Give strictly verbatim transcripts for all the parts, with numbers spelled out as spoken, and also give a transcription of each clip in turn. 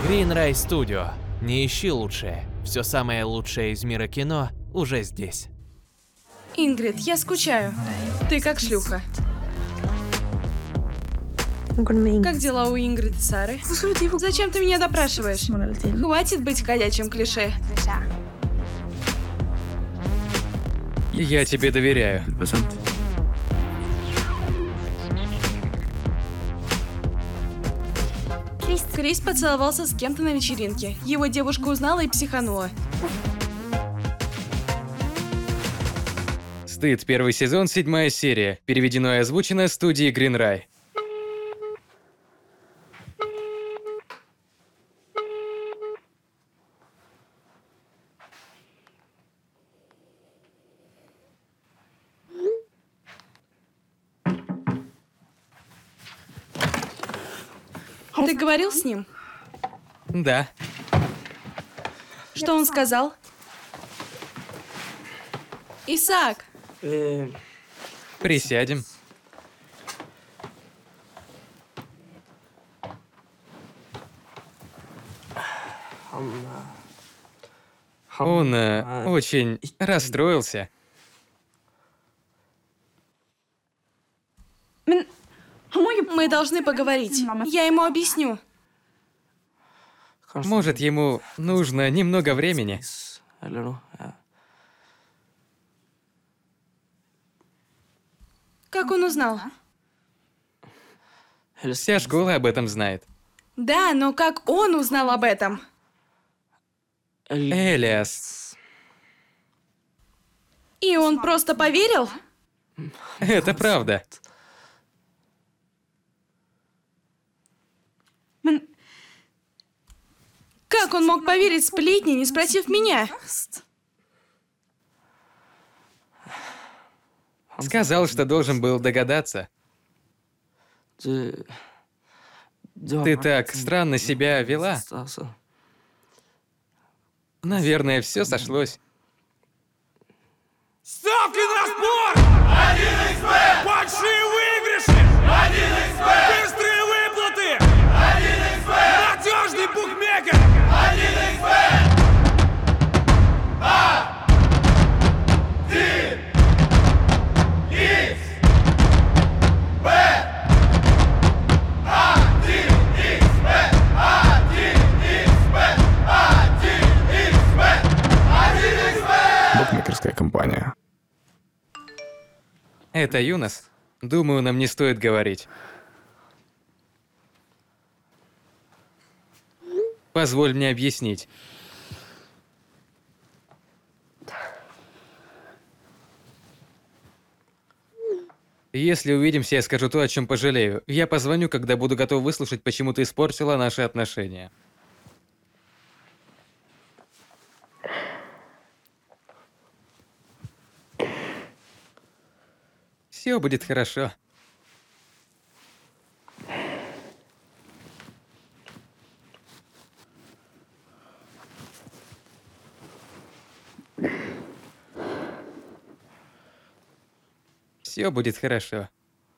Green Ray Studio. Не ищи лучшее. Все самое лучшее из мира кино уже здесь. Ингрид, я скучаю. Ты как шлюха. Как дела у Ингрид и Сары? Зачем ты меня допрашиваешь? Хватит быть ходячим клише. Я тебе доверяю. Крис поцеловался с кем-то на вечеринке. Его девушка узнала и психанула. Стыд, первый сезон, седьмая серия. Переведено и озвучено студией Green Ray. Ты говорил с ним? Да. Что он сказал? Исаак! Присядем. Он э, очень расстроился. Мы должны поговорить. Я ему объясню. Может, ему нужно немного времени. Как он узнал? Вся школа об этом знает. Да, но как он узнал об этом? Элиас. И он просто поверил? Это правда. Как он мог поверить сплетни, не спросив меня? Сказал, что должен был догадаться. Ты так странно себя вела. Наверное, все сошлось. Ставки на спорт! один икс бет! Большие выигрыши! один икс бет! Быстрые выплаты! один икс бет! Надежный букмекер! один икс бет! один икс бет! один икс бет! один икс бет! один икс бет! один икс бет! Букмекерская компания. Это Юнос? Думаю, нам не стоит говорить. Позволь мне объяснить. Если увидимся, я скажу то, о чем пожалею. Я позвоню, когда буду готов выслушать, почему ты испортила наши отношения. Все будет хорошо. Все будет хорошо.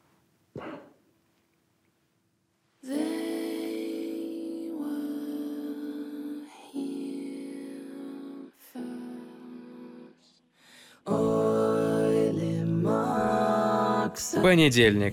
Понедельник.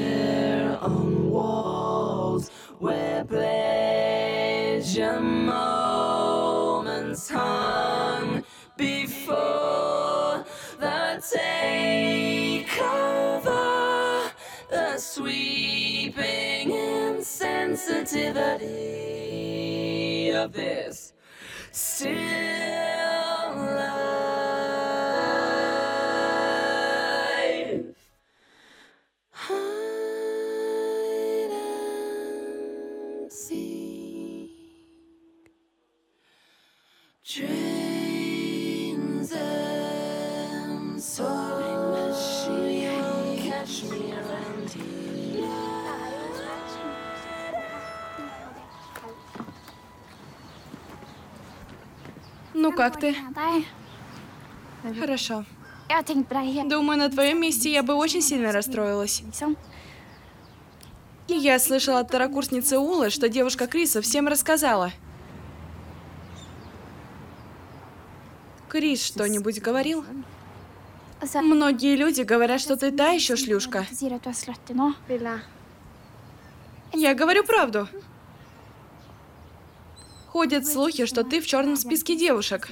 Sweeping insensitivity of this still life. Hide and seek. Trains and soaring machines catch me around here. Ну как ты? Хорошо. Думаю, на твоем месте я бы очень сильно расстроилась. И я слышала от второкурсницы Улы, что девушка Криса всем рассказала. Крис что-нибудь говорил? Многие люди говорят, что ты та еще шлюшка. Я говорю правду. Ходят слухи, что ты в черном списке девушек.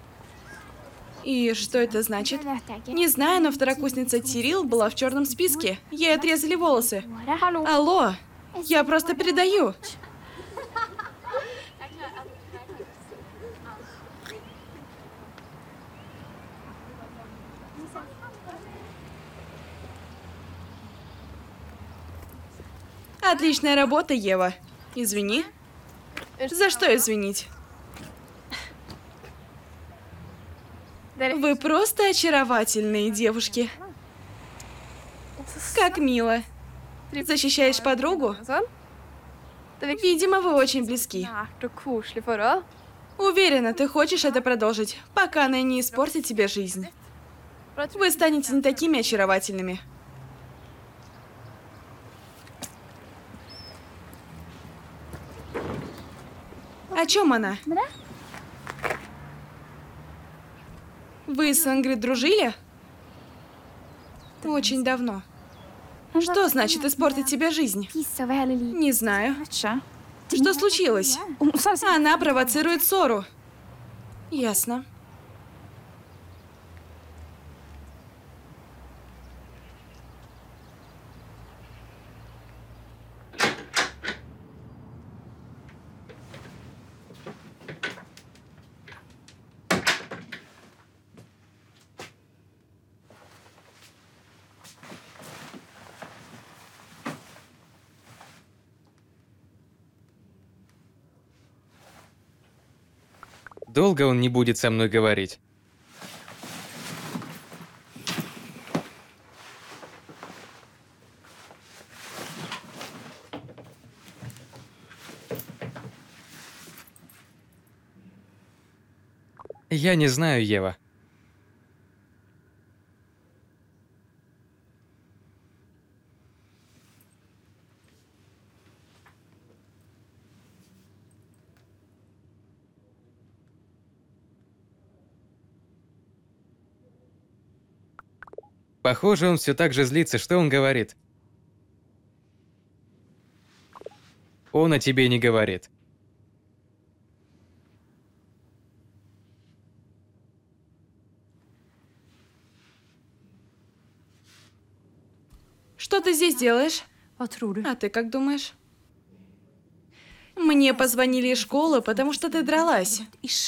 И что это значит? Не знаю, но второкурсница Тирил была в черном списке. Ей отрезали волосы. Алло, я просто передаю. Отличная работа, Ева. Извини. За что извинить? Вы просто очаровательные девушки. Как мило. Защищаешь подругу? Видимо, вы очень близки. Уверена, ты хочешь это продолжить, пока она не испортит тебе жизнь. Вы станете не такими очаровательными. О чем она? Вы с Ингрид дружили? Очень давно. Что значит испортить тебе жизнь? Не знаю. Что случилось? Она провоцирует ссору. Ясно. Долго он не будет со мной говорить. Я не знаю, Ева. Похоже, он все так же злится. Что он говорит? Он о тебе не говорит. Что ты здесь делаешь? А ты как думаешь? Мне позвонили из школы, потому что ты дралась.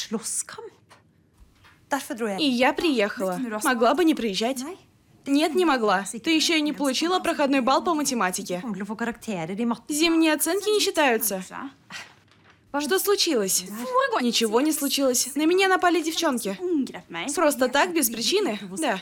И я приехала. Могла бы не приезжать. Нет, не могла. Ты еще и не получила проходной балл по математике. Зимние оценки не считаются. Что случилось? Ничего не случилось. На меня напали девчонки. Просто так, без причины? Да.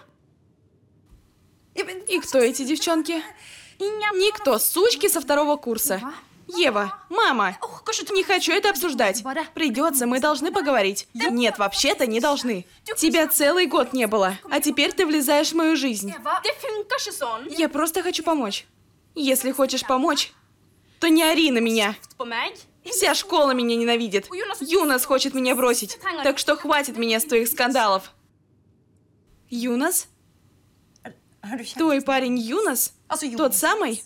И кто эти девчонки? Никто. Сучки со второго курса. Ева, мама, не хочу это обсуждать. Придется, мы должны поговорить. Нет, вообще-то не должны. Тебя целый год не было, а теперь ты влезаешь в мою жизнь. Я просто хочу помочь. Если хочешь помочь, то не ори на меня. Вся школа меня ненавидит. Юнас хочет меня бросить, так что хватит меня с твоих скандалов. Юнас? Твой парень Юнас? Тот самый?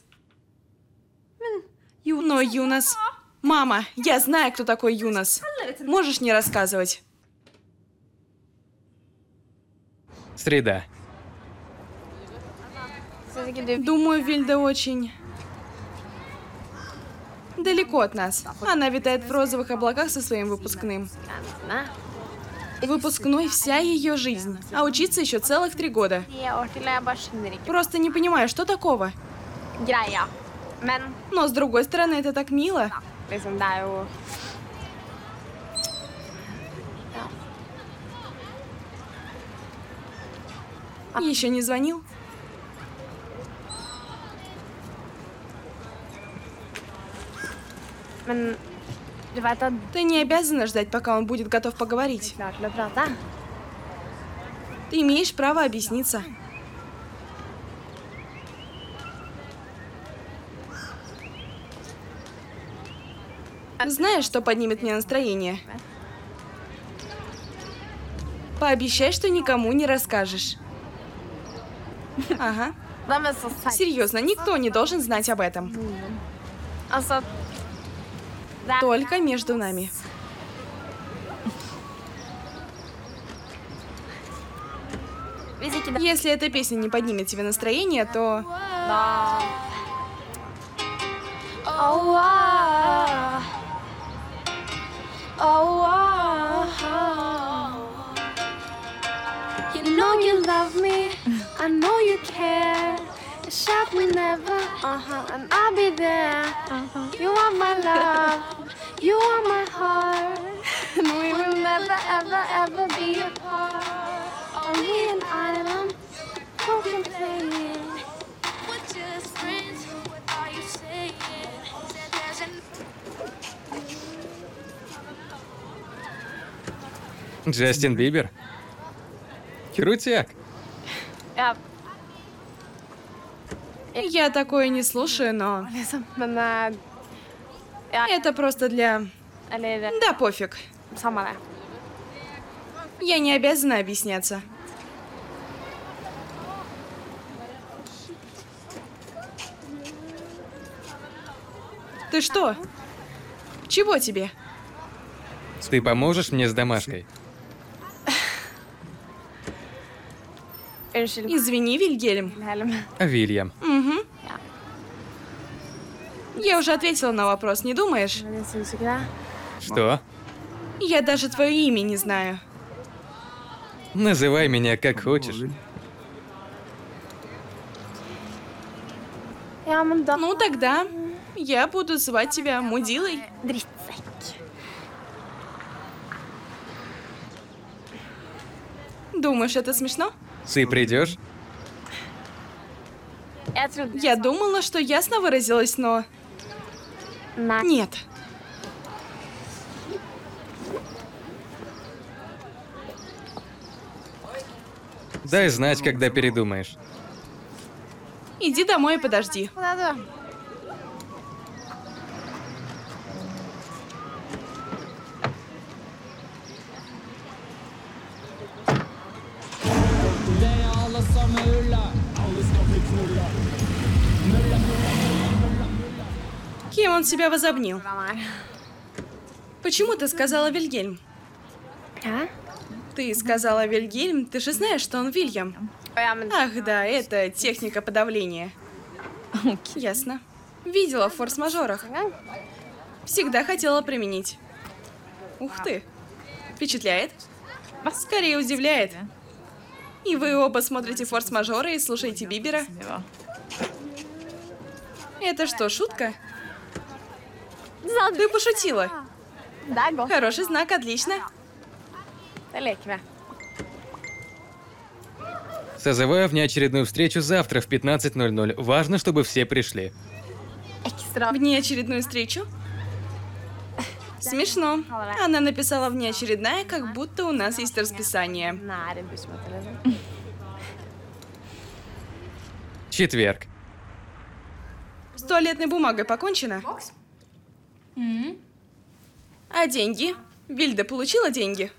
Но Юнас... Мама, я знаю, кто такой Юнас. Можешь не рассказывать? Среда. Думаю, Вильда очень... далеко от нас. Она витает в розовых облаках со своим выпускным. Выпускной — вся ее жизнь. А учиться еще целых три года. Просто не понимаю, что такого. Но с другой стороны, это так мило. Еще не звонил? Ты не обязана ждать, пока он будет готов поговорить. Ты имеешь право объясниться. Знаешь, что поднимет мне настроение? Пообещай, что никому не расскажешь. Ага. Серьезно, никто не должен знать об этом. Только между нами. Если эта песня не поднимет тебе настроение, то... Oh, ah. Oh, ah. You know you love me, I know you care. Shout me never, uh-huh, and I'll be there. Uh-huh. You are my love, you are my heart, and we will never, ever, ever be apart. Only an island, contemplating. We're just friends, what are you saying? Said there's an Джастин Бибер? Крутяк. Я такое не слушаю, но... Men eh, Это просто для... Eller Да пофиг. samme det. Я не обязана объясняться. Ты что? Чего тебе? Ты поможешь мне с домашкой? Unnskyld, Извини, Вильгельм. Helm. Вильям. Угу. Я уже ответила на вопрос, не думаешь? Men jeg syns ikke det. Что? Я даже твое имя не знаю. Называй меня как хочешь. Ja, men da Ну тогда я буду звать тебя Мудилой. Drittsekk. Думаешь, это смешно? Ты придешь? Jeg trodde Я думала, что ясно выразилась, но... Nei. Нет. Дай знать, когда передумаешь. Иди домой и подожди. Det er du. Кем он себя возомнил? Han er. Почему ты сказала Вильгельм? Hæ? Ты сказала Вильгельм, ты же знаешь, что он Вильям. Å ja, men Ах да, это техника подавления. Ясно. Видела в форс-мажорах. en gang. Всегда хотела применить. Ух ты. Впечатляет? Скорее удивляет. И вы оба смотрите форс-мажоры и слушаете Бибера? Это что, шутка? Ты пошутила. Det er godt. Хороший знак, отлично. Det leker vi. Созываю внеочередную встречу завтра в пятнадцать ноль ноль. Важно, чтобы все пришли. Ekstra. Внеочередную встречу? Смешно. Она написала внеочередная, как будто у нас есть расписание. Nære bussmøte, liksom. Четверг. С туалетной бумагой покончено? А деньги? Вильда получила деньги?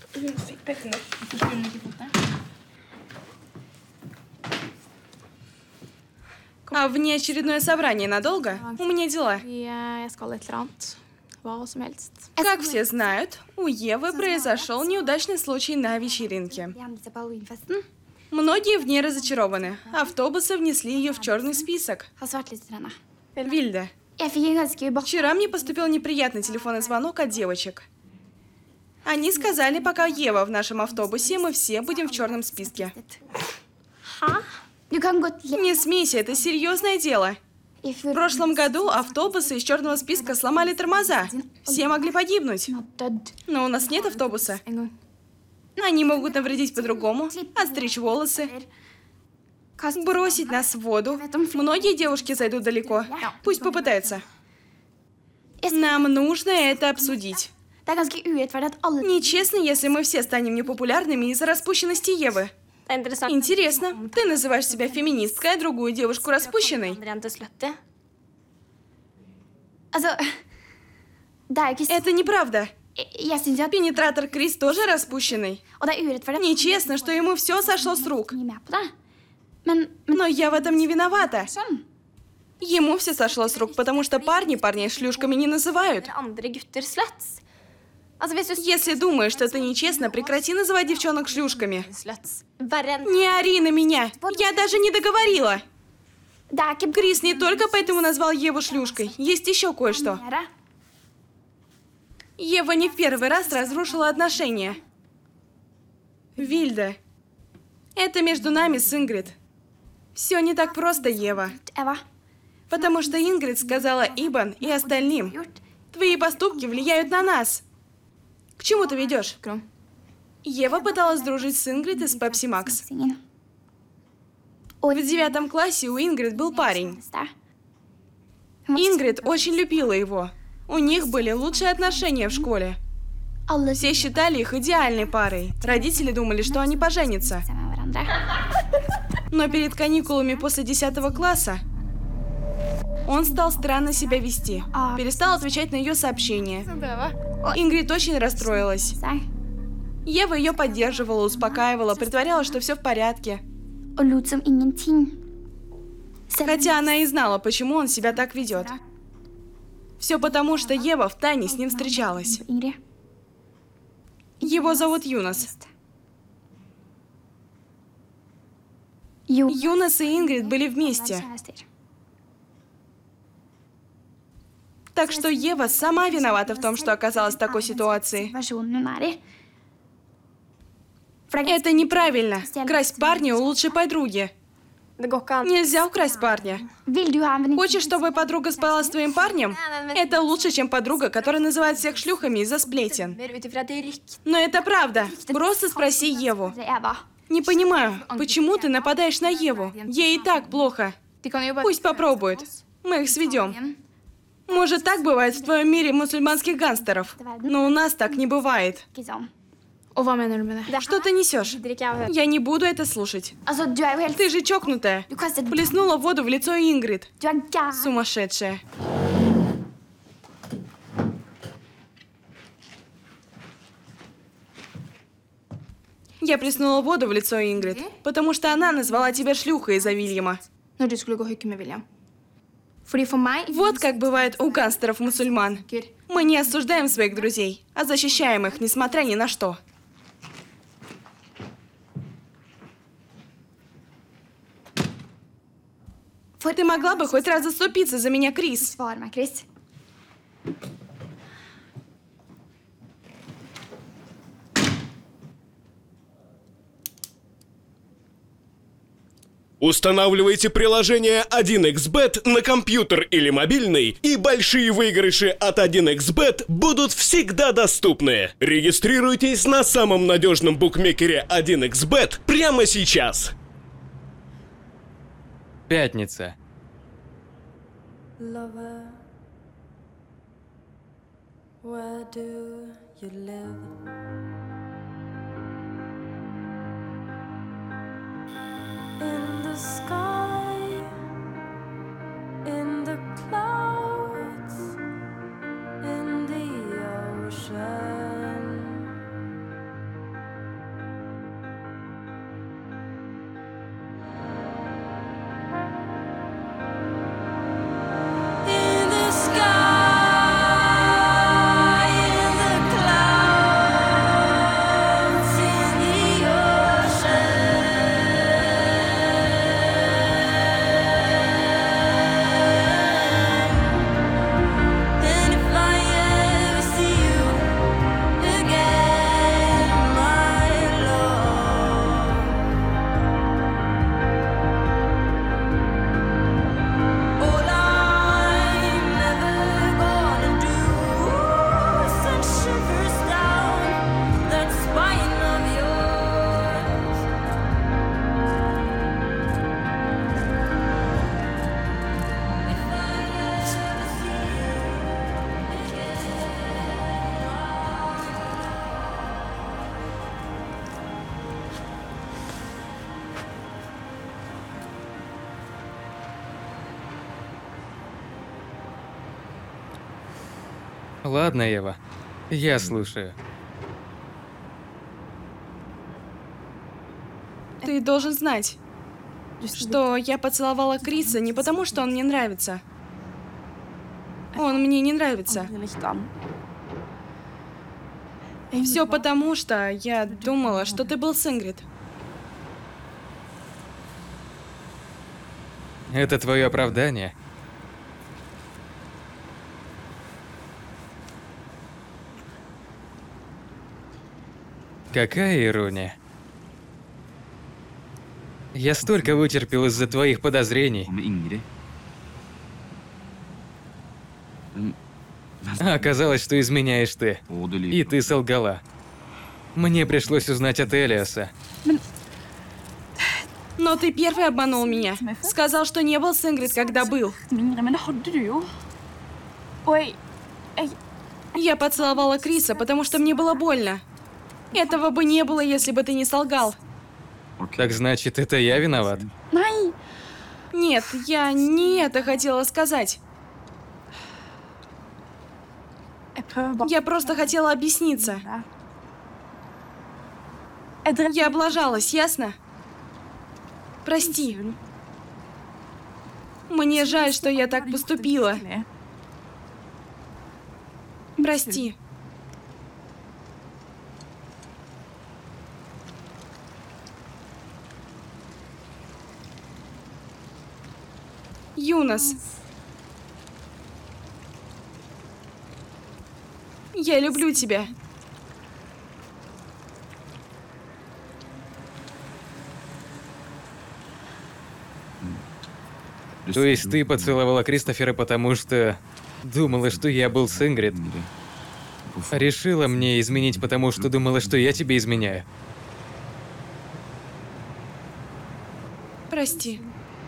А внеочередное собрание надолго? У меня дела. Vi, eh, Jeg skal et eller annet. Hva som helst. Как все знают, у Евы произошел неудачный случай на вечеринке. Hendelse på halloweenfesten Многие в ней разочарованы. Автобусы внесли ее в черный список. har svartlistet henne. Вильда, Jeg fikk en ganske ubehagelig вчера мне поступил неприятный телефонный звонок от девочек. Они сказали, пока Ева в нашем автобусе, мы все будем в черном списке. Hæ? Du kan godt le Не смейся, это серьезное дело. I В прошлом году автобусы из черного списка сломали тормоза. Все могли погибнуть. Hun har dødd Но у нас нет автобуса. en gang. Они могут навредить по-другому, отстричь волосы, Kast бросить нас в воду. Многие девушки зайдут далеко. Пусть попытаются. Нам нужно это обсудить. Det er ganske urettferdig at alle Нечестно, если мы все станем непопулярными из-за распущенности Евы. Det er interessant. Интересно, ты называешь себя феминисткой, а другую девушку распущенной? Andre jenter slutty. Altså, Det er jo ikke Это неправда. Jeg syns jo at Пенетратор Крис тоже распущенный. Og det er urettferdig at Нечестно, что ему все сошло с рук. han er med på det. Men, men Но я в этом не виновата. sånn. Ему все сошло с рук, потому что парни парней шлюшками не называют. Andre gutter sluts. Altså, hvis du Если думаешь, что это нечестно, прекрати называть девчонок шлюшками. sluts. Verre enn Не ори на меня. Я даже не договорила. Det er ikke Крис не только поэтому назвал Еву шлюшкой. Есть еще кое-что. mere. Ева не в первый раз разрушила отношения. Вильда, это между нами с Ингрид. Все не так просто, Ева. Eva, Потому что Ингрид сказала Ибан и остальным. gjort. Твои поступки влияют на нас. К чему ты ведешь? Кром. Ева пыталась дружить с Ингрид из Пепси Макс. Ingen. В девятом классе у Ингрид был парень. Der. Hun var Ингрид очень любила его. У них были лучшие отношения в школе. Alle Все считали их идеальной парой. Родители думали, что они поженятся. seg med hverandre. Но перед каникулами после десятого класса он стал странно себя вести. Перестал отвечать на ее сообщения. Ингрид очень расстроилась. Seg. Ева ее поддерживала, успокаивала, притворялась, что все в порядке. Og lot som ingenting. Selv Хотя она и знала, почему он себя так ведет. Все потому, что Ева втайне с ним встречалась. Ingrid. Его зовут Юнос. Jo. Юнос и Ингрид были вместе. Kjærester. Так что Ева сама виновата в том, что оказалась в такой ситуации. Situasjonen hun er i. For det er Это неправильно. Красть парня у лучшей подруги. Det går ikke an. Нельзя украсть парня. Vil du ha en venninne? Хочешь, чтобы подруга спала с твоим парнем? Это лучше, чем подруга, которая называет всех шлюхами из-за сплетен. Mer ut ifra det rykt. Но это правда. Просто спроси Еву. Eva. Не понимаю, почему ты нападаешь на Еву? Ей и так плохо. Пусть попробует. Мы их сведем. Может, так бывает в твоем мире мусульманских гангстеров. Но у нас так не бывает. Ikke sånn. Что ты несешь? Gidder ikke jeg å høre. Я не буду это слушать. Altså, du er jo helt Ты же чокнутая. Du kastet Плеснула воду в лицо Ингрид. Du er gæren. Сумасшедшая. Я плеснула воду в лицо Ингрид, потому что она назвала тебя шлюхой из-за Вильяма. Når du skulle gå hooke med William. Fordi for meg Вот как бывает у гангстеров-мусульман. Мы не осуждаем своих друзей, а защищаем их, несмотря ни на что. Ты могла бы хоть раз заступиться за меня, Крис. Svar meg, Chris. Устанавливайте приложение один икс бет на компьютер или мобильный, и большие выигрыши от один икс бет будут всегда доступны. Регистрируйтесь на самом надежном букмекере один икс бет прямо сейчас. Пятница. Lover, where do you live? In the sky, in the clouds, in the ocean. In the sky, in the clouds, in the ocean. Ладно, Ева. Я слушаю. Ты должен знать, что я поцеловала Криса не потому, что он мне нравится. Он мне не нравится. Все потому, что я думала, что ты был с Ингрид. Это твое оправдание? Какая ирония. Я столько вытерпел из-за твоих подозрений. А оказалось, что изменяешь ты. И ты солгала. Мне пришлось узнать от Элиаса. Но ты первый обманул меня. Сказал, что не был с Ингрид, когда был. Я поцеловала Криса, потому что мне было больно. Этого бы не было, если бы ты не солгал. Так значит, это я виноват? Нет, я не это хотела сказать. Я просто хотела объясниться. Я облажалась, ясно? Прости. Мне жаль, что я так поступила. Прости. Юнос. Я люблю тебя. То есть ты поцеловала Кристофера, потому что думала, что я был с Ингрид? Решила мне изменить, потому что думала, что я тебе изменяю? Прости.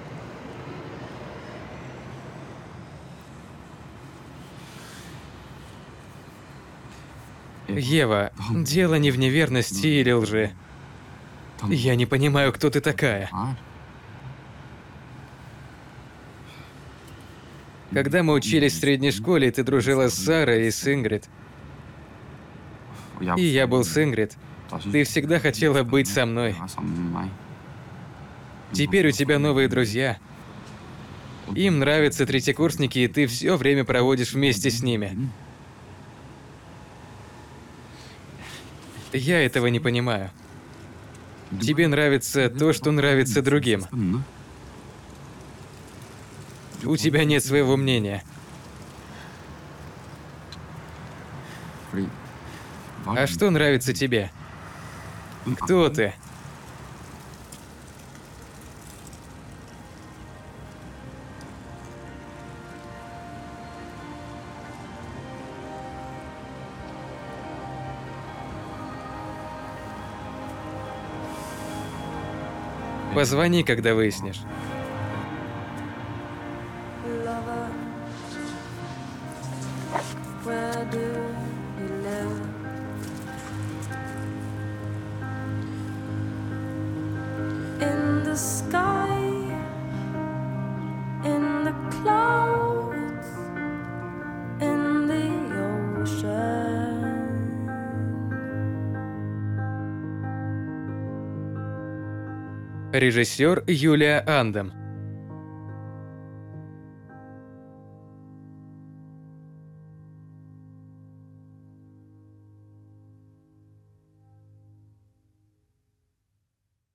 Ева, дело не в неверности или лжи. Я не понимаю, кто ты такая. Когда мы учились в средней школе, ты дружила с Сарой и с Ингрид. И я был с Ингрид. Ты всегда хотела быть со мной. Теперь у тебя новые друзья. Им нравятся третьекурсники, и ты все время проводишь вместе с ними. Я этого не понимаю. Тебе нравится то, что нравится другим. У тебя нет своего мнения. А что нравится тебе? Кто ты? Позвони, когда выяснишь. Lover, where do you live? In the sky, in the clouds, in the ocean. Режиссер Юлия Андем.